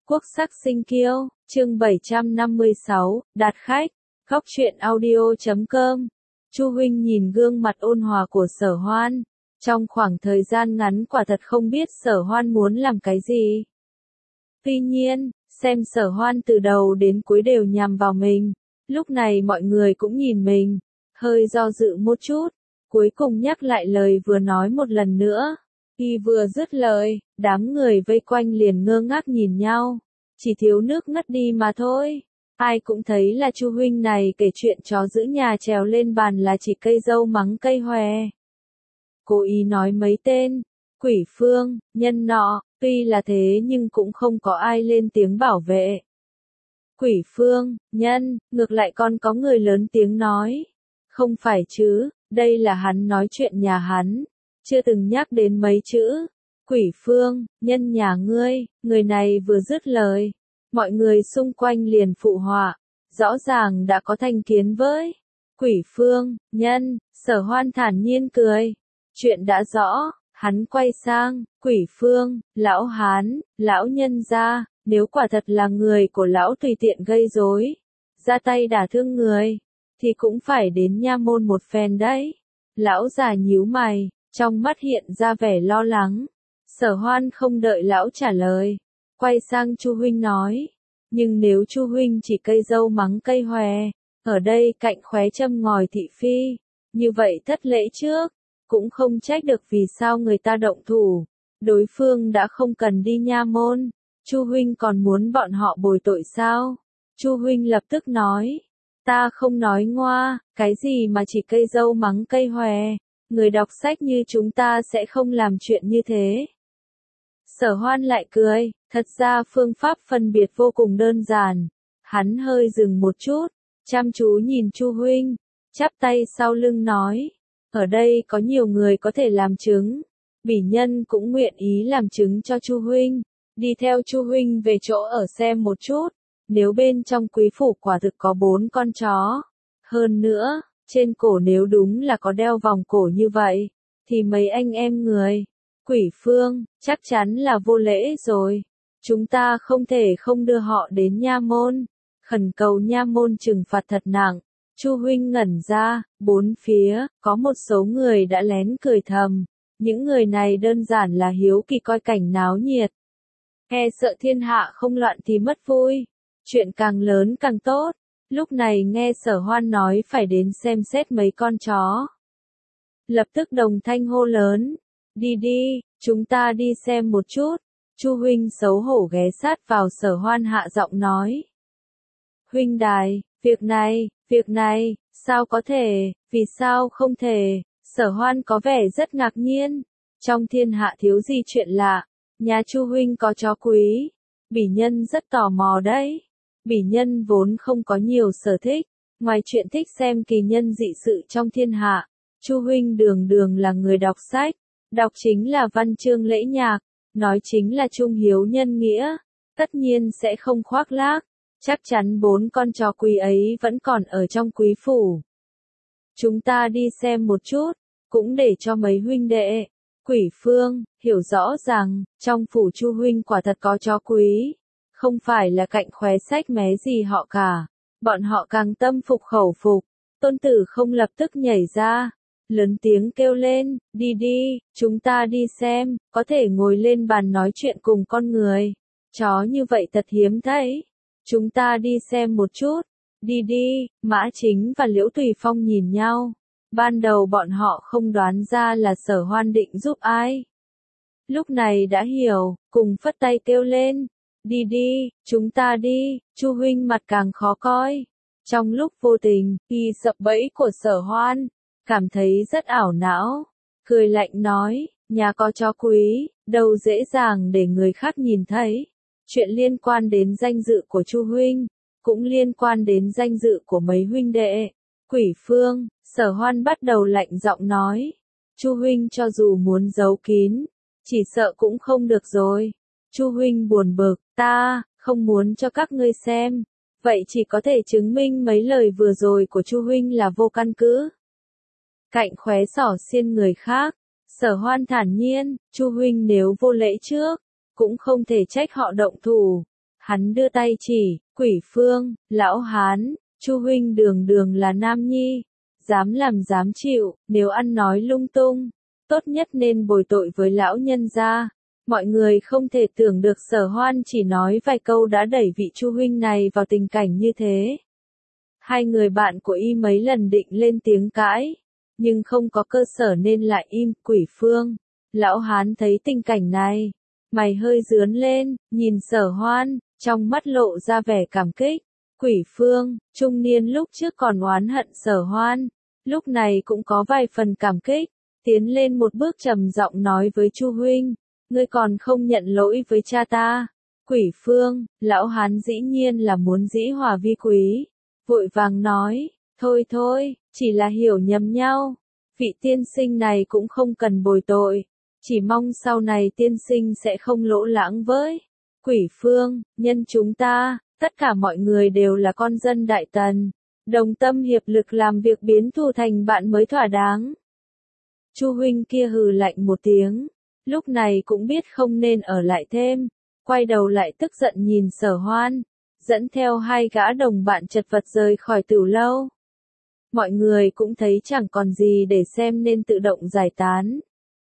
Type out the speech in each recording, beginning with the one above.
Quốc sắc sinh kiêu, chương 756, đạt khách, góc truyện audio.com. Chu huynh nhìn gương mặt ôn hòa của Sở Hoan, trong khoảng thời gian ngắn quả thật không biết Sở Hoan muốn làm cái gì. Tuy nhiên, xem Sở Hoan từ đầu đến cuối đều nhằm vào mình, lúc này mọi người cũng nhìn mình, hơi do dự một chút, cuối cùng nhắc lại lời vừa nói một lần nữa. Khi vừa dứt lời, đám người vây quanh liền ngơ ngác nhìn nhau, chỉ thiếu nước ngất đi mà thôi. Ai cũng thấy là Chu huynh này kể chuyện chó giữ nhà trèo lên bàn là chỉ cây dâu mắng cây hòe. Cố ý nói mấy tên, Quỷ Phương, Nhân nọ, tuy là thế nhưng cũng không có ai lên tiếng bảo vệ. Quỷ Phương, Nhân, ngược lại còn có người lớn tiếng nói. Không phải chứ, đây là hắn nói chuyện nhà hắn, chưa từng nhắc đến mấy chữ. Quỷ Phương, Nhân nhà ngươi, người này vừa dứt lời. Mọi người xung quanh liền phụ họa, rõ ràng đã có thành kiến với Quỷ Phương, Nhân. Sở Hoan thản nhiên cười. Chuyện đã rõ, hắn quay sang, Quỷ Phương, lão Hán, lão nhân gia, nếu quả thật là người của lão tùy tiện gây rối, ra tay đả thương người, thì cũng phải đến nha môn một phen đấy. Lão già nhíu mày, trong mắt hiện ra vẻ lo lắng. Sở Hoan không đợi lão trả lời, quay sang Chu huynh nói, nhưng nếu Chu huynh chỉ cây dâu mắng cây hòe, ở đây cạnh khóe châm ngòi thị phi, như vậy thất lễ trước, cũng không trách được vì sao người ta động thủ. Đối phương đã không cần đi nha môn, Chu huynh còn muốn bọn họ bồi tội sao? Chu huynh lập tức nói, ta không nói ngoa, cái gì mà chỉ cây dâu mắng cây hòe, người đọc sách như chúng ta sẽ không làm chuyện như thế. Sở Hoan lại cười, thật ra phương pháp phân biệt vô cùng đơn giản. Hắn hơi dừng một chút, chăm chú nhìn Chu huynh, chắp tay sau lưng nói, ở đây có nhiều người có thể làm chứng. Bỉ Nhân cũng nguyện ý làm chứng cho Chu huynh, đi theo Chu huynh về chỗ ở xem một chút, nếu bên trong quý phủ quả thực có 4 con chó. Hơn nữa, trên cổ nếu đúng là có đeo vòng cổ như vậy, thì mấy anh em người Quỷ Phương, chắc chắn là vô lễ rồi. Chúng ta không thể không đưa họ đến nha môn, khẩn cầu nha môn trừng phạt thật nặng. Chu huynh ngẩn ra, bốn phía, có một số người đã lén cười thầm. Những người này đơn giản là hiếu kỳ coi cảnh náo nhiệt. E sợ thiên hạ không loạn thì mất vui. Chuyện càng lớn càng tốt. Lúc này nghe Sở Hoan nói phải đến xem xét mấy con chó. Lập tức đồng thanh hô lớn. Đi đi, chúng ta đi xem một chút. Chu huynh xấu hổ ghé sát vào Sở Hoan hạ giọng nói. Huynh đài, việc này, sao có thể, vì sao không thể? Sở Hoan có vẻ rất ngạc nhiên. Trong thiên hạ thiếu gì chuyện lạ, nhà Chu huynh có chó quý. Bỉ Nhân rất tò mò đấy. Bỉ Nhân vốn không có nhiều sở thích, ngoài chuyện thích xem kỳ nhân dị sự trong thiên hạ, Chu huynh đường đường là người đọc sách. Đọc chính là văn chương lễ nhạc, nói chính là trung hiếu nhân nghĩa, tất nhiên sẽ không khoác lác, chắc chắn 4 con chó quý ấy vẫn còn ở trong quý phủ. Chúng ta đi xem một chút, cũng để cho mấy huynh đệ. Quỷ Phương, hiểu rõ rằng, trong phủ Chu huynh quả thật có chó quý, không phải là cạnh khóe sách mé gì họ cả, bọn họ càng tâm phục khẩu phục. Tôn Tử không lập tức nhảy ra, lớn tiếng kêu lên, đi đi, chúng ta đi xem, có thể ngồi lên bàn nói chuyện cùng con người. Chó như vậy thật hiếm thấy. Chúng ta đi xem một chút. Đi đi, Mã Chính và Liễu Tùy Phong nhìn nhau. Ban đầu bọn họ không đoán ra là Sở Hoan định giúp ai. Lúc này đã hiểu, cùng phất tay kêu lên. Đi đi, chúng ta đi, Chu huynh mặt càng khó coi. Trong lúc vô tình, khi sập bẫy của Sở Hoan, cảm thấy rất ảo não, cười lạnh nói, nhà có chó quý, đâu dễ dàng để người khác nhìn thấy. Chuyện liên quan đến danh dự của Chu huynh, cũng liên quan đến danh dự của mấy huynh đệ. Quỷ Phương, Sở Hoan bắt đầu lạnh giọng nói, Chu huynh cho dù muốn giấu kín, chỉ sợ cũng không được rồi. Chu huynh buồn bực, ta không muốn cho các ngươi xem, vậy chỉ có thể chứng minh mấy lời vừa rồi của Chu huynh là vô căn cứ. Cạnh khóe xỏ xiên người khác, Sở Hoan thản nhiên, Chu huynh nếu vô lễ trước, cũng không thể trách họ động thủ. Hắn đưa tay chỉ, Quỷ Phương, lão hán, Chu huynh đường đường là nam nhi, dám làm dám chịu, nếu ăn nói lung tung, tốt nhất nên bồi tội với lão nhân gia. Mọi người không thể tưởng được Sở Hoan chỉ nói vài câu đã đẩy vị Chu huynh này vào tình cảnh như thế. Hai người bạn của y mấy lần định lên tiếng cãi, nhưng không có cơ sở nên lại im. Quỷ Phương, lão hán thấy tình cảnh này, mày hơi rướn lên, nhìn Sở Hoan, trong mắt lộ ra vẻ cảm kích. Quỷ Phương, trung niên lúc trước còn oán hận Sở Hoan, lúc này cũng có vài phần cảm kích, tiến lên một bước trầm giọng nói với Chu huynh, ngươi còn không nhận lỗi với cha ta. Quỷ Phương, lão hán dĩ nhiên là muốn dĩ hòa vi quý, vội vàng nói, thôi thôi, chỉ là hiểu nhầm nhau, vị tiên sinh này cũng không cần bồi tội, chỉ mong sau này tiên sinh sẽ không lỗ lãng với. Quỷ Phương, nhân chúng ta, tất cả mọi người đều là con dân Đại Tần, đồng tâm hiệp lực làm việc biến thù thành bạn mới thỏa đáng. Chu huynh kia hừ lạnh một tiếng, lúc này cũng biết không nên ở lại thêm, quay đầu lại tức giận nhìn Sở Hoan, dẫn theo hai gã đồng bạn chật vật rời khỏi tửu lâu. Mọi người cũng thấy chẳng còn gì để xem nên tự động giải tán.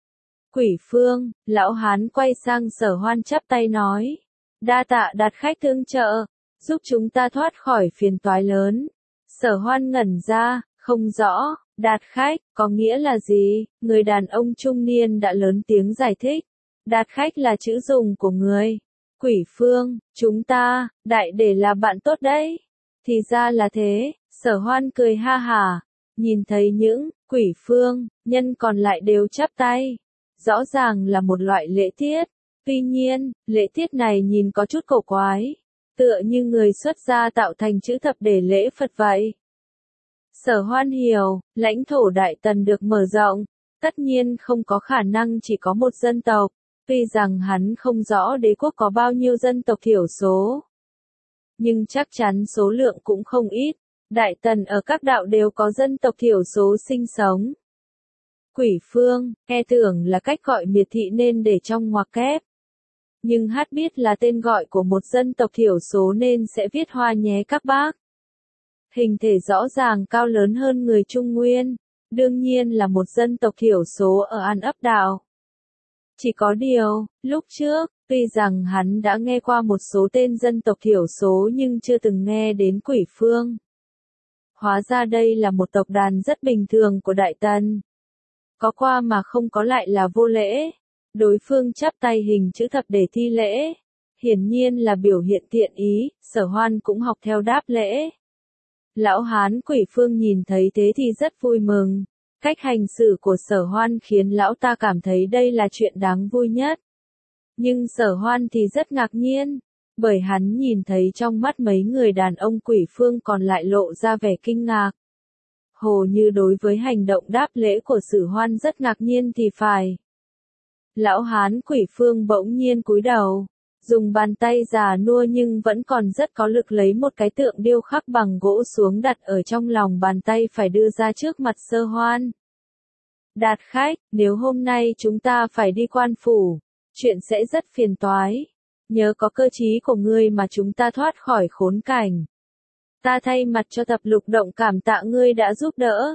Quỷ Phương, lão hán quay sang Sở Hoan chắp tay nói, đa tạ Đạt khách tương trợ, giúp chúng ta thoát khỏi phiền toái lớn. Sở Hoan ngẩn ra, không rõ, Đạt khách, có nghĩa là gì? Người đàn ông trung niên đã lớn tiếng giải thích. Đạt khách là chữ dùng của người. Quỷ Phương, chúng ta, đại để là bạn tốt đấy. Thì ra là thế, Sở Hoan cười ha hả, nhìn thấy những Quỷ Phương, nhân còn lại đều chắp tay. Rõ ràng là một loại lễ tiết. Tuy nhiên, lễ tiết này nhìn có chút cổ quái, tựa như người xuất gia tạo thành chữ thập để lễ Phật vậy. Sở Hoan hiểu, lãnh thổ Đại Tần được mở rộng, tất nhiên không có khả năng chỉ có một dân tộc, tuy rằng hắn không rõ đế quốc có bao nhiêu dân tộc thiểu số. Nhưng chắc chắn số lượng cũng không ít, Đại Tần ở các đạo đều có dân tộc thiểu số sinh sống. Quỷ Phương, e tưởng là cách gọi miệt thị nên để trong ngoặc kép. Nhưng hát biết là tên gọi của một dân tộc thiểu số nên sẽ viết hoa nhé các bác. Hình thể rõ ràng cao lớn hơn người Trung Nguyên, đương nhiên là một dân tộc thiểu số ở An Ấp Đạo. Chỉ có điều, lúc trước, tuy rằng hắn đã nghe qua một số tên dân tộc thiểu số nhưng chưa từng nghe đến Quỷ Phương. Hóa ra đây là một tộc đàn rất bình thường của Đại Tần. Có qua mà không có lại là vô lễ. Đối phương chắp tay hình chữ thập để thi lễ. Hiển nhiên là biểu hiện thiện ý, Sở Hoan cũng học theo đáp lễ. Lão hán Quỷ Phương nhìn thấy thế thì rất vui mừng. Cách hành xử của Sở Hoan khiến lão ta cảm thấy đây là chuyện đáng vui nhất. Nhưng Sở Hoan thì rất ngạc nhiên, bởi hắn nhìn thấy trong mắt mấy người đàn ông Quỷ Phương còn lại lộ ra vẻ kinh ngạc. Hồ như đối với hành động đáp lễ của Sở Hoan rất ngạc nhiên thì phải. Lão hán Quỷ Phương bỗng nhiên cúi đầu, dùng bàn tay già nua nhưng vẫn còn rất có lực lấy một cái tượng điêu khắc bằng gỗ xuống đặt ở trong lòng bàn tay phải đưa ra trước mặt Sở Hoan. Đạt khách, nếu hôm nay chúng ta phải đi quan phủ, chuyện sẽ rất phiền toái. Nhớ có cơ trí của ngươi mà chúng ta thoát khỏi khốn cảnh. Ta thay mặt cho Thập Lục Động cảm tạ ngươi đã giúp đỡ.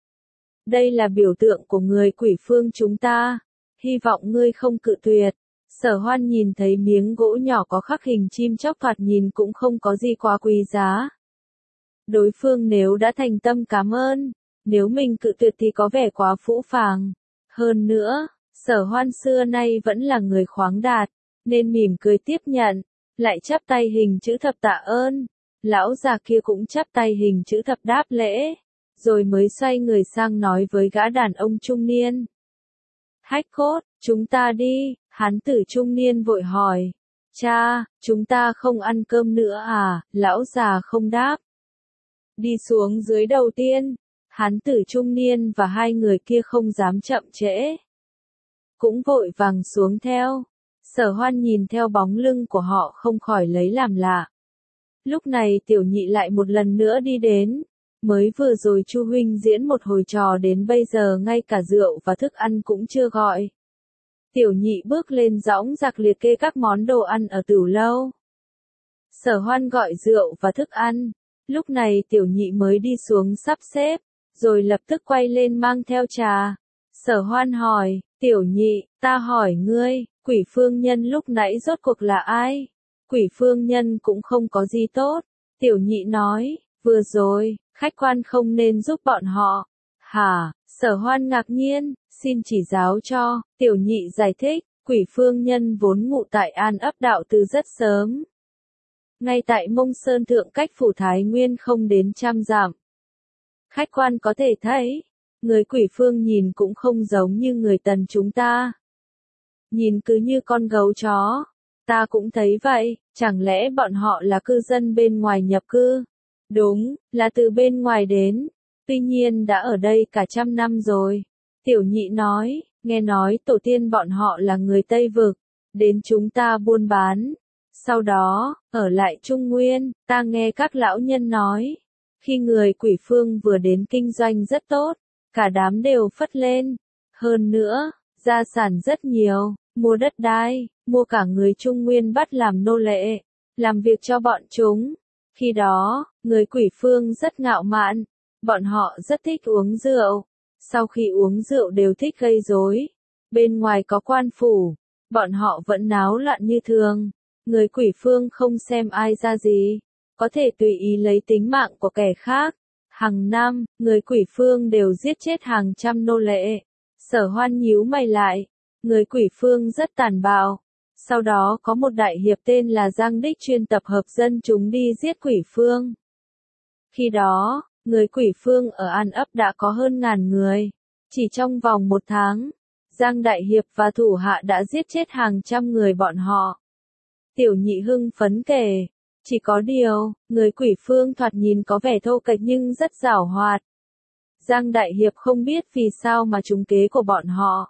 Đây là biểu tượng của người Quỷ Phương chúng ta. Hy vọng ngươi không cự tuyệt. Sở Hoan nhìn thấy miếng gỗ nhỏ có khắc hình chim chóc thoạt nhìn cũng không có gì quá quý giá. Đối phương nếu đã thành tâm cảm ơn, nếu mình cự tuyệt thì có vẻ quá phũ phàng. Hơn nữa, Sở Hoan xưa nay vẫn là người khoáng đạt, nên mỉm cười tiếp nhận, lại chắp tay hình chữ thập tạ ơn. Lão già kia cũng chắp tay hình chữ thập đáp lễ, rồi mới xoay người sang nói với gã đàn ông trung niên. Hách Cốt, chúng ta đi, hán tử trung niên vội hỏi. Cha, chúng ta không ăn cơm nữa à? Lão già không đáp. Đi xuống dưới đầu tiên, hán tử trung niên và hai người kia không dám chậm trễ. Cũng vội vàng xuống theo. Sở Hoan nhìn theo bóng lưng của họ không khỏi lấy làm lạ. Lúc này tiểu nhị lại một lần nữa đi đến. Mới vừa rồi Chu huynh diễn một hồi trò đến bây giờ ngay cả rượu và thức ăn cũng chưa gọi. Tiểu nhị bước lên dõng dạc liệt kê các món đồ ăn ở tửu lâu. Sở Hoan gọi rượu và thức ăn. Lúc này tiểu nhị mới đi xuống sắp xếp, rồi lập tức quay lên mang theo trà. Sở Hoan hỏi, tiểu nhị, ta hỏi ngươi, Quỷ Phương Nhân lúc nãy rốt cuộc là ai? Quỷ Phương Nhân cũng không có gì tốt. Tiểu nhị nói, vừa rồi, khách quan không nên giúp bọn họ. Hả? Sở Hoan ngạc nhiên, xin chỉ giáo cho. Tiểu nhị giải thích, Quỷ Phương Nhân vốn ngụ tại An Ấp Đạo từ rất sớm. Ngay tại Mông Sơn Thượng cách phủ Thái Nguyên không đến 100 dặm. Khách quan có thể thấy, người Quỷ Phương nhìn cũng không giống như người Tần chúng ta. Nhìn cứ như con gấu chó. Ta cũng thấy vậy, chẳng lẽ bọn họ là cư dân bên ngoài nhập cư? Đúng, là từ bên ngoài đến. Tuy nhiên đã ở đây cả 100 năm rồi. Tiểu nhị nói, nghe nói tổ tiên bọn họ là người Tây Vực, đến chúng ta buôn bán. Sau đó, ở lại Trung Nguyên, ta nghe các lão nhân nói, khi người Quỷ Phương vừa đến kinh doanh rất tốt, cả đám đều phất lên. Hơn nữa, gia sản rất nhiều, mua đất đai, mua cả người Trung Nguyên bắt làm nô lệ, làm việc cho bọn chúng. Khi đó, người Quỷ Phương rất ngạo mạn, bọn họ rất thích uống rượu. Sau khi uống rượu đều thích gây rối. Bên ngoài có quan phủ, bọn họ vẫn náo loạn như thường. Người Quỷ Phương không xem ai ra gì, có thể tùy ý lấy tính mạng của kẻ khác. Hàng năm, người Quỷ Phương đều giết chết hàng trăm nô lệ. Sở Hoan nhíu mày lại, người Quỷ Phương rất tàn bạo. Sau đó có một đại hiệp tên là Giang Đích chuyên tập hợp dân chúng đi giết Quỷ Phương. Khi đó, người Quỷ Phương ở An Ấp đã có hơn 1000 người. Chỉ trong vòng 1 tháng, Giang Đại Hiệp và thủ hạ đã giết chết hàng trăm người bọn họ. Tiểu nhị hưng phấn kể, chỉ có điều, người Quỷ Phương thoạt nhìn có vẻ thô kệch nhưng rất giảo hoạt. Giang Đại Hiệp không biết vì sao mà trúng kế của bọn họ.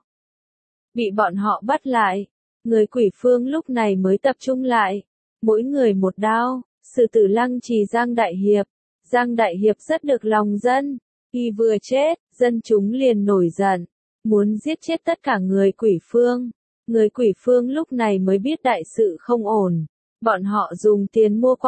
Bị bọn họ bắt lại, người Quỷ Phương lúc này mới tập trung lại, mỗi người một đao, xử tử lăng trì Giang Đại Hiệp. Giang Đại Hiệp rất được lòng dân, khi vừa chết, dân chúng liền nổi giận, muốn giết chết tất cả người Quỷ Phương. Người Quỷ Phương lúc này mới biết đại sự không ổn, bọn họ dùng tiền mua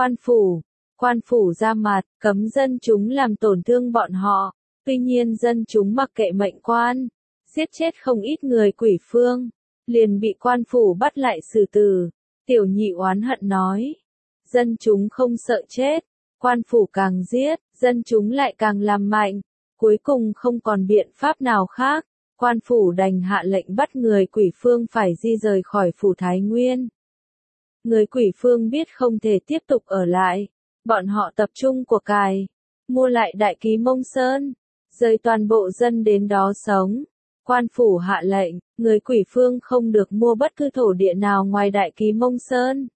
quan phủ ra mặt, cấm dân chúng làm tổn thương bọn họ. Tuy nhiên dân chúng mặc kệ mệnh quan, giết chết không ít người Quỷ Phương, liền bị quan phủ bắt lại xử tử. Tiểu nhị oán hận nói, dân chúng không sợ chết, quan phủ càng giết, dân chúng lại càng làm mạnh, cuối cùng không còn biện pháp nào khác, quan phủ đành hạ lệnh bắt người Quỷ Phương phải di rời khỏi phủ Thái Nguyên. Người Quỷ Phương biết không thể tiếp tục ở lại, bọn họ tập trung của cải, mua lại đại ký Mông Sơn, rời toàn bộ dân đến đó sống. Quan phủ hạ lệnh, người Quỷ Phương không được mua bất cứ thổ địa nào ngoài đại ký Mông Sơn.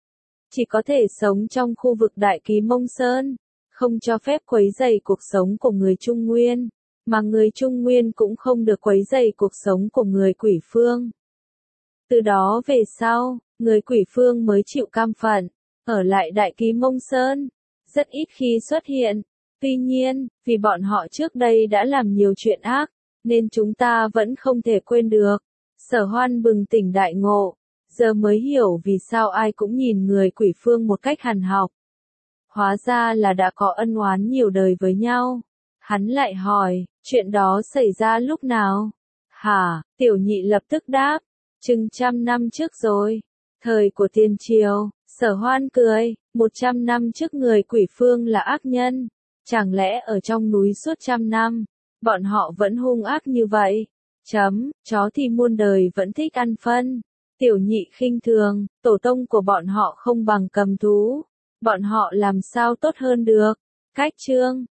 Chỉ có thể sống trong khu vực đại ký Mông Sơn, không cho phép quấy rầy cuộc sống của người Trung Nguyên, mà người Trung Nguyên cũng không được quấy rầy cuộc sống của người Quỷ Phương. Từ đó về sau, người Quỷ Phương mới chịu cam phận, ở lại đại ký Mông Sơn, rất ít khi xuất hiện. Tuy nhiên, vì bọn họ trước đây đã làm nhiều chuyện ác, nên chúng ta vẫn không thể quên được. Sở Hoan bừng tỉnh đại ngộ, giờ mới hiểu vì sao ai cũng nhìn người Quỷ Phương một cách hằn học. Hóa ra là đã có ân oán nhiều đời với nhau. Hắn lại hỏi, chuyện đó xảy ra lúc nào? Hả? Tiểu nhị lập tức đáp, chừng 100 năm trước rồi. Thời của Tiền Triều. Sở Hoan cười, 100 năm trước người Quỷ Phương là ác nhân. Chẳng lẽ ở trong núi suốt 100 năm, bọn họ vẫn hung ác như vậy? Chó thì muôn đời vẫn thích ăn phân. Tiểu nhị khinh thường, tổ tông của bọn họ không bằng cầm thú. Bọn họ làm sao tốt hơn được? Cách chương